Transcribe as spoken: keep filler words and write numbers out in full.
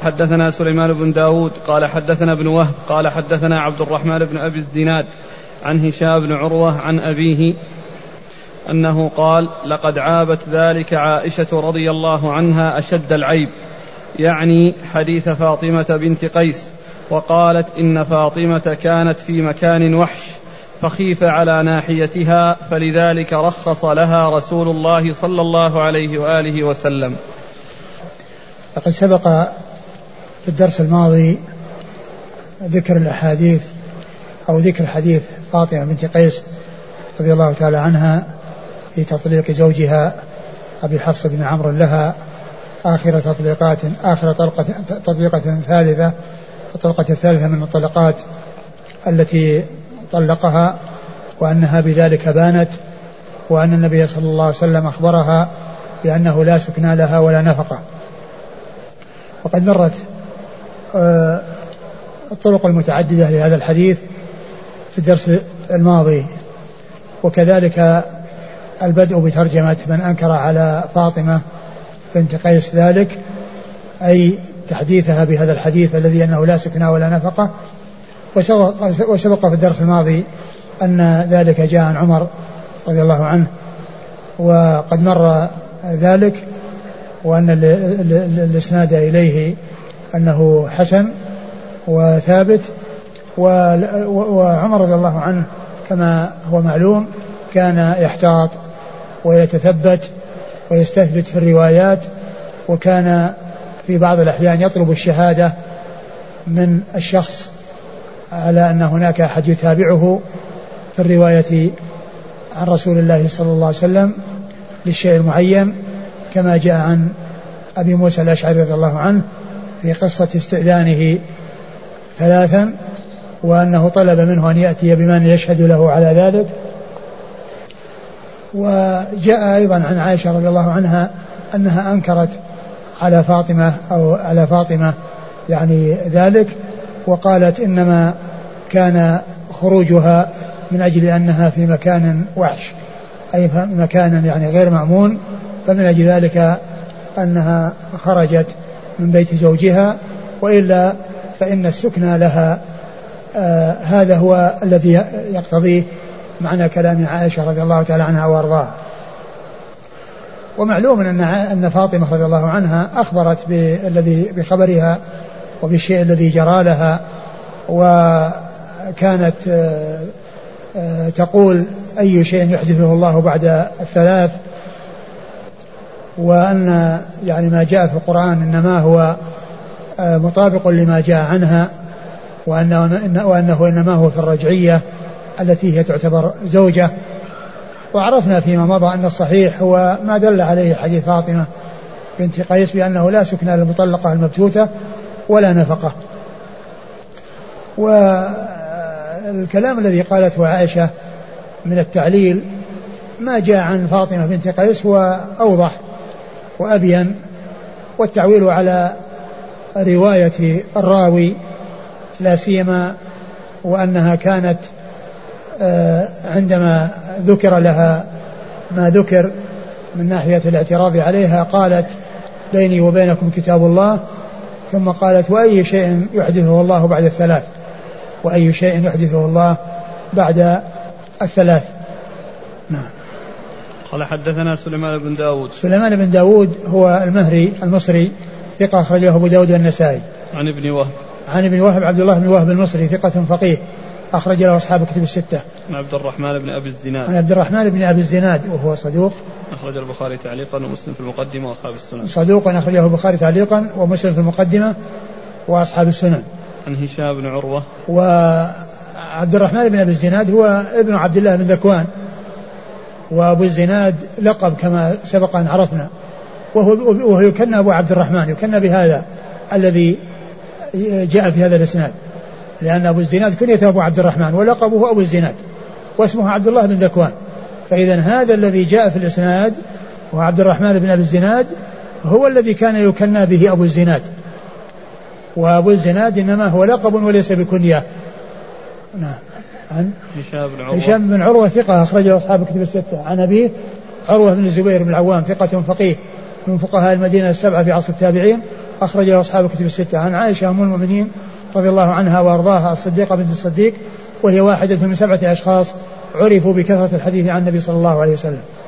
حدثنا سليمان بن داود قال حدثنا ابن وهب قال حدثنا عبد الرحمن بن أبي الزناد عن هشام بن عروة عن أبيه أنه قال لقد عابت ذلك عائشة رضي الله عنها أشد العيب، يعني حديث فاطمة بنت قيس، وقالت إن فاطمة كانت في مكان وحش فخيف على ناحيتها، فلذلك رخص لها رسول الله صلى الله عليه وآله وسلم. لقد سبق في الدرس الماضي ذكر الأحاديث أو ذكر حديث فاطمة بنت قيس رضي الله تعالى عنها في تطليق زوجها أبي حفص بن عمرو لها آخر تطليقات آخر طلقة تطليقة ثالثة الطلقة الثالثة من الطلقات التي طلقها، وأنها بذلك بانت، وأن النبي صلى الله عليه وسلم أخبرها بأنه لا سكنى لها ولا نفقة. وقد مرت الطرق المتعددة لهذا الحديث في الدرس الماضي، وكذلك البدء بترجمة من أنكر على فاطمة بنت قيس ذلك، أي تحديثها بهذا الحديث الذي أنه لا سكنى ولا نفقة. وسبق في الدرس الماضي أن ذلك جاء عن عمر رضي الله عنه، وقد مر ذلك، وأن الإسناد إليه أنه حسن وثابت. وعمر رضي الله عنه كما هو معلوم كان يحتاط ويتثبت ويستثبت في الروايات، وكان في بعض الأحيان يطلب الشهادة من الشخص على أن هناك أحد يتابعه في الرواية عن رسول الله صلى الله عليه وسلم للشيء المعين، كما جاء عن أبي موسى الأشعري رضي الله عنه في قصة استئذانه ثلاثا، وأنه طلب منه أن يأتي بمن يشهد له على ذلك. وجاء أيضا عن عائشة رضي الله عنها أنها أنكرت على فاطمة أو على فاطمة يعني ذلك، وقالت إنما كان خروجها من أجل أنها في مكان وحش، أي مكان يعني غير مأمون، فمن أجل ذلك أنها خرجت من بيت زوجها، وإلا فإن السكنى لها آه هذا هو الذي يقتضيه معنى كلام عائشة رضي الله تعالى عنها وارضاها. ومعلوم أن أن فاطمة رضي الله عنها أخبرت بالذي بخبرها وبالشيء الذي جرى لها، وكانت آه آه تقول أي شيء يحدثه الله بعد الثلاث، وأن يعني ما جاء في القرآن إنما هو آه مطابق لما جاء عنها، وأنه, وأنه إنما هو في الرجعية التي هي تعتبر زوجة. وعرفنا فيما مضى أن الصحيح هو ما دل عليه حديث فاطمة بنت قيس بأنه لا سكن للمطلقة المبتوتة ولا نفقة. والكلام الذي قالته عائشة من التعليل ما جاء عن فاطمة بنت قيس هو أوضح وأبين، والتعويل على رواية الراوي لا سيما وأنها كانت عندما ذكر لها ما ذكر من ناحية الاعتراض عليها قالت بيني وبينكم كتاب الله، ثم قالت وأي شيء يحدثه الله بعد الثلاث، وأي شيء يحدثه الله بعد الثلاث. نعم. قال حدثنا سليمان بن داود. سليمان بن داود هو المهري المصري ثقة أخرجه أبو داود والنسائي. عن ابن وهب. عن ابن وهب عبد الله بن وهب المصري ثقة فقيه أخرج له أصحاب كتب الستة. عن عبد الرحمن بن أبي الزناد. عن عبد الرحمن بن أبي الزناد وهو صدوق أخرج البخاري تعليقا ومسلم في المقدمة وأصحاب السنن. صدوق أخرجه البخاري تعليقا ومسلم في المقدمة وأصحاب السنن. عن هشام بن عروة. وعبد الرحمن بن أبي الزناد هو ابن عبد الله بن ذكوان، وأبو الزناد لقب كما سبق أن عرفنا، وهو, وهو يكنى أبو عبد الرحمن، يكنى بهذا الذي جاء في هذا الإسناد، لأن أبو الزناد كنيته أبو عبد الرحمن ولقبه أبو الزناد واسمه عبد الله بن ذكوان. فإذا هذا الذي جاء في الإسناد وعبد الرحمن بن أبي الزناد هو الذي كان يكنى به أبو الزناد، وأبو الزناد إنما هو لقب وليس بكنية. نعم. عن هشام بن عروة. هشام بن عروة ثقة أخرجه أصحاب كتب الستة. عن أبيه عروة بن الزبير بن العوام ثقة فقيه من فقهاء المدينة السبعة في عصر التابعين، أخرج له أصحاب الكتب الستة. عن عائشة أم المؤمنين رضي الله عنها وأرضاها الصديقة بنت الصديق، وهي واحدة من سبعة أشخاص عرفوا بكثرة الحديث عن النبي صلى الله عليه وسلم.